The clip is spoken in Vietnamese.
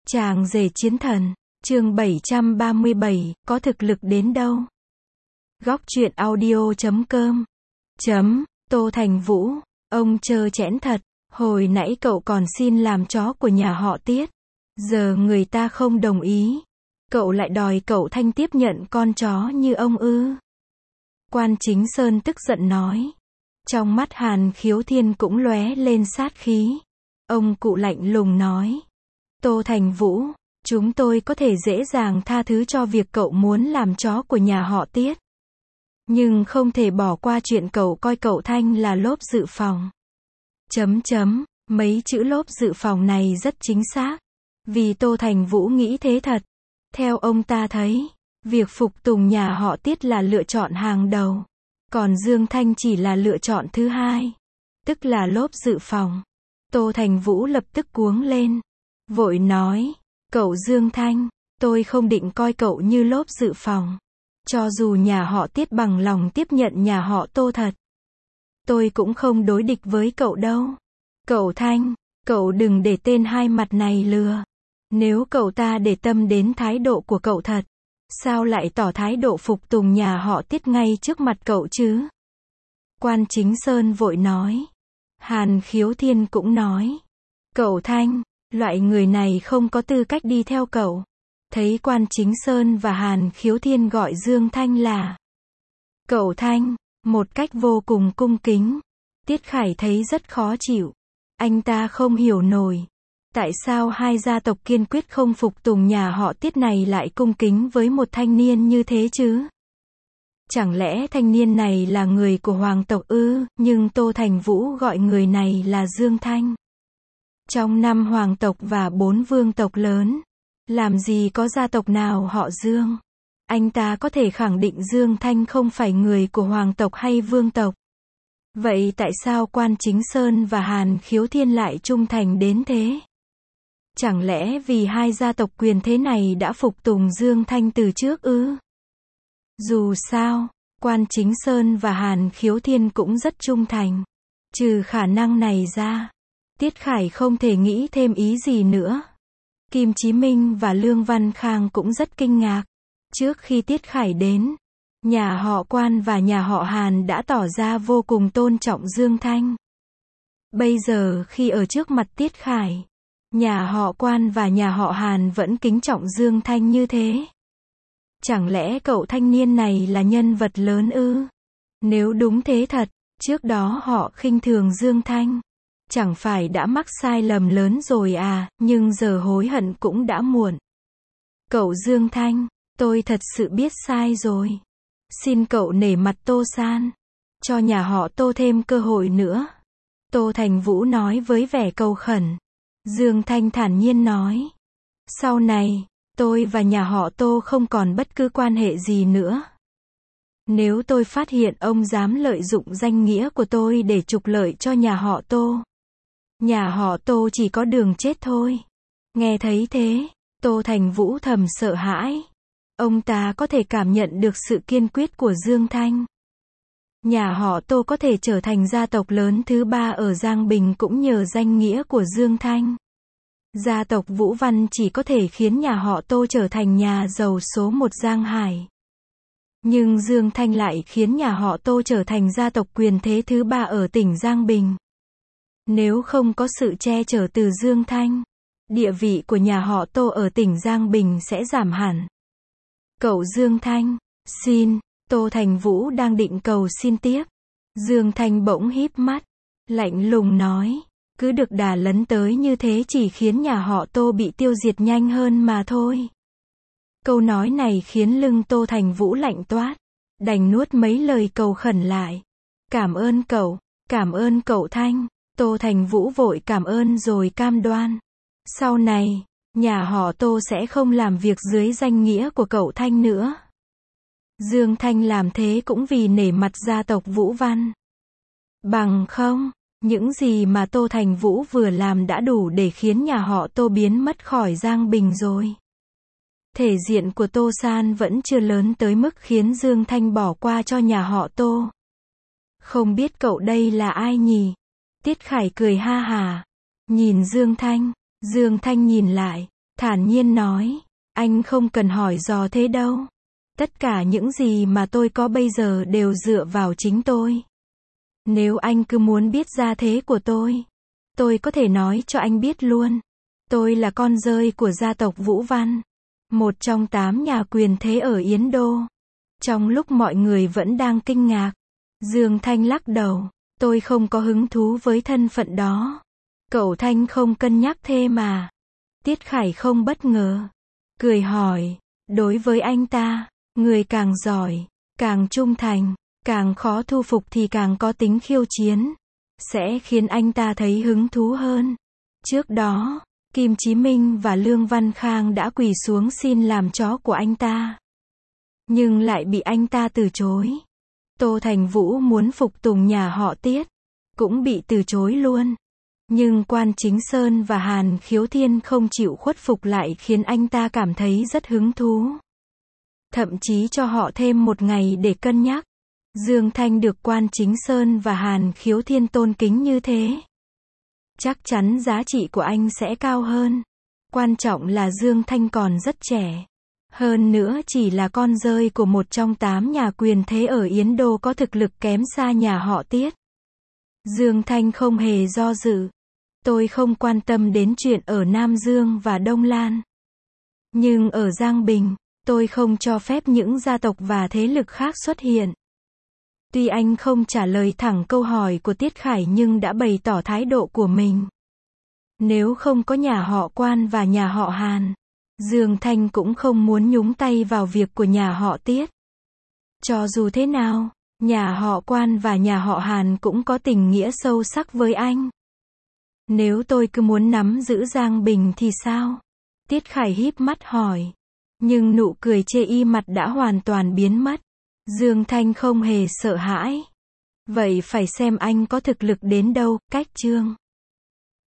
Chàng rể chiến thần, chương 737, có thực lực đến đâu? Góc truyện audio.com Tô Thành Vũ, ông trơ trẽn thật, hồi nãy cậu còn xin làm chó của nhà họ Tiết. Giờ người ta không đồng ý. Cậu lại đòi cậu Thanh tiếp nhận con chó như ông ư? Quan Chính Sơn tức giận nói. Trong mắt Hàn Khiếu Thiên cũng lóe lên sát khí. Ông cụ lạnh lùng nói. Tô Thành Vũ, chúng tôi có thể dễ dàng tha thứ cho việc cậu muốn làm chó của nhà họ Tiết. Nhưng không thể bỏ qua chuyện cậu coi cậu Thanh là lốp dự phòng. Mấy chữ lốp dự phòng này rất chính xác. Vì Tô Thành Vũ nghĩ thế thật. Theo ông ta thấy, việc phục tùng nhà họ Tiết là lựa chọn hàng đầu. Còn Dương Thanh chỉ là lựa chọn thứ hai. Tức là lốp dự phòng. Tô Thành Vũ lập tức cuống lên. Vội nói, cậu Dương Thanh, tôi không định coi cậu như lốp dự phòng. Cho dù nhà họ Tiết bằng lòng tiếp nhận nhà họ Tô thật. Tôi cũng không đối địch với cậu đâu. Cậu Thanh, cậu đừng để tên hai mặt này lừa. Nếu cậu ta để tâm đến thái độ của cậu thật, sao lại tỏ thái độ phục tùng nhà họ Tiết ngay trước mặt cậu chứ? Quan Chính Sơn vội nói. Hàn Khiếu Thiên cũng nói. Cậu Thanh, loại người này không có tư cách đi theo cậu. Thấy Quan Chính Sơn và Hàn Khiếu Thiên gọi Dương Thanh là cậu Thanh, một cách vô cùng cung kính. Tiết Khải thấy rất khó chịu. Anh ta không hiểu nổi. Tại sao hai gia tộc kiên quyết không phục tùng nhà họ Tiết này lại cung kính với một thanh niên như thế chứ? Chẳng lẽ thanh niên này là người của hoàng tộc ư? Nhưng Tô Thành Vũ gọi người này là Dương Thanh. Trong 5 hoàng tộc và 4 vương tộc lớn, làm gì có gia tộc nào họ Dương? Anh ta có thể khẳng định Dương Thanh không phải người của hoàng tộc hay vương tộc. Vậy tại sao Quan Chính Sơn và Hàn Khiếu Thiên lại trung thành đến thế? Chẳng lẽ vì hai gia tộc quyền thế này đã phục tùng Dương Thanh từ trước ư? Dù sao, Quan Chính Sơn và Hàn Khiếu Thiên cũng rất trung thành. Trừ khả năng này ra, Tiết Khải không thể nghĩ thêm ý gì nữa. Kim Chí Minh và Lương Văn Khang cũng rất kinh ngạc. Trước khi Tiết Khải đến, nhà họ Quan và nhà họ Hàn đã tỏ ra vô cùng tôn trọng Dương Thanh. Bây giờ khi ở trước mặt Tiết Khải, nhà họ Quan và nhà họ Hàn vẫn kính trọng Dương Thanh như thế. Chẳng lẽ cậu thanh niên này là nhân vật lớn ư? Nếu đúng thế thật, trước đó họ khinh thường Dương Thanh. Chẳng phải đã mắc sai lầm lớn rồi à, nhưng giờ hối hận cũng đã muộn. Cậu Dương Thanh, tôi thật sự biết sai rồi. Xin cậu nể mặt Tô San. Cho nhà họ Tô thêm cơ hội nữa. Tô Thành Vũ nói với vẻ cầu khẩn. Dương Thanh thản nhiên nói. Sau này, tôi và nhà họ Tô không còn bất cứ quan hệ gì nữa. Nếu tôi phát hiện ông dám lợi dụng danh nghĩa của tôi để trục lợi cho nhà họ Tô, nhà họ Tô chỉ có đường chết thôi. Nghe thấy thế, Tô Thành Vũ thầm sợ hãi. Ông ta có thể cảm nhận được sự kiên quyết của Dương Thanh. Nhà họ Tô có thể trở thành gia tộc lớn thứ 3 ở Giang Bình cũng nhờ danh nghĩa của Dương Thanh. Gia tộc Vũ Văn chỉ có thể khiến nhà họ Tô trở thành nhà giàu số 1 Giang Hải. Nhưng Dương Thanh lại khiến nhà họ Tô trở thành gia tộc quyền thế thứ 3 ở tỉnh Giang Bình. Nếu không có sự che chở từ Dương Thanh, địa vị của nhà họ Tô ở tỉnh Giang Bình sẽ giảm hẳn. Cậu Dương Thanh, xin, Tô Thành Vũ đang định cầu xin tiếp. Dương Thanh bỗng híp mắt, lạnh lùng nói, cứ được đà lấn tới như thế chỉ khiến nhà họ Tô bị tiêu diệt nhanh hơn mà thôi. Câu nói này khiến lưng Tô Thành Vũ lạnh toát, đành nuốt mấy lời cầu khẩn lại. Cảm ơn cậu Thanh. Tô Thành Vũ vội cảm ơn rồi cam đoan. Sau này, nhà họ Tô sẽ không làm việc dưới danh nghĩa của cậu Thanh nữa. Dương Thanh làm thế cũng vì nể mặt gia tộc Vũ Văn. Bằng không, những gì mà Tô Thành Vũ vừa làm đã đủ để khiến nhà họ Tô biến mất khỏi Giang Bình rồi. Thể diện của Tô San vẫn chưa lớn tới mức khiến Dương Thanh bỏ qua cho nhà họ Tô. Không biết cậu đây là ai nhỉ? Tiết Khải cười ha hả. Nhìn Dương Thanh nhìn lại. thản nhiên nói, anh không cần hỏi dò thế đâu. Tất cả những gì mà tôi có bây giờ đều dựa vào chính tôi. Nếu anh cứ muốn biết gia thế của tôi có thể nói cho anh biết luôn. Tôi là con rơi của gia tộc Vũ Văn, một trong 8 nhà quyền thế ở Yến Đô. Trong lúc mọi người vẫn đang kinh ngạc, Dương Thanh lắc đầu, tôi không có hứng thú với thân phận đó. Cậu Thanh không cân nhắc thêm mà. Tiết Khải không bất ngờ, cười hỏi, đối với anh ta, người càng giỏi, càng trung thành, càng khó thu phục thì càng có tính khiêu chiến, sẽ khiến anh ta thấy hứng thú hơn. Trước đó, Kim Chí Minh và Lương Văn Khang đã quỳ xuống xin làm chó của anh ta, nhưng lại bị anh ta từ chối. Tô Thành Vũ muốn phục tùng nhà họ Tiết, cũng bị từ chối luôn. Nhưng Quan Chính Sơn và Hàn Khiếu Thiên không chịu khuất phục lại khiến anh ta cảm thấy rất hứng thú. Thậm chí cho họ thêm một ngày để cân nhắc. Dương Thanh được Quan Chính Sơn và Hàn Khiếu Thiên tôn kính như thế, chắc chắn giá trị của anh sẽ cao hơn. Quan trọng là Dương Thanh còn rất trẻ. Hơn nữa chỉ là con rơi của một trong 8 nhà quyền thế ở Yến Đô có thực lực kém xa nhà họ Tiết. Dương Thanh không hề do dự. Tôi không quan tâm đến chuyện ở Nam Dương và Đông Lan. Nhưng ở Giang Bình, tôi không cho phép những gia tộc và thế lực khác xuất hiện. Tuy anh không trả lời thẳng câu hỏi của Tiết Khải nhưng đã bày tỏ thái độ của mình. Nếu không có nhà họ Quan và nhà họ Hàn, Dương Thanh cũng không muốn nhúng tay vào việc của nhà họ Tiết. Cho dù thế nào, nhà họ Quan và nhà họ Hàn cũng có tình nghĩa sâu sắc với anh. Nếu tôi cứ muốn nắm giữ Giang Bình thì sao? Tiết Khải híp mắt hỏi. Nhưng nụ cười chê y mặt đã hoàn toàn biến mất. Dương Thanh không hề sợ hãi. Vậy phải xem anh có thực lực đến đâu, cách chương.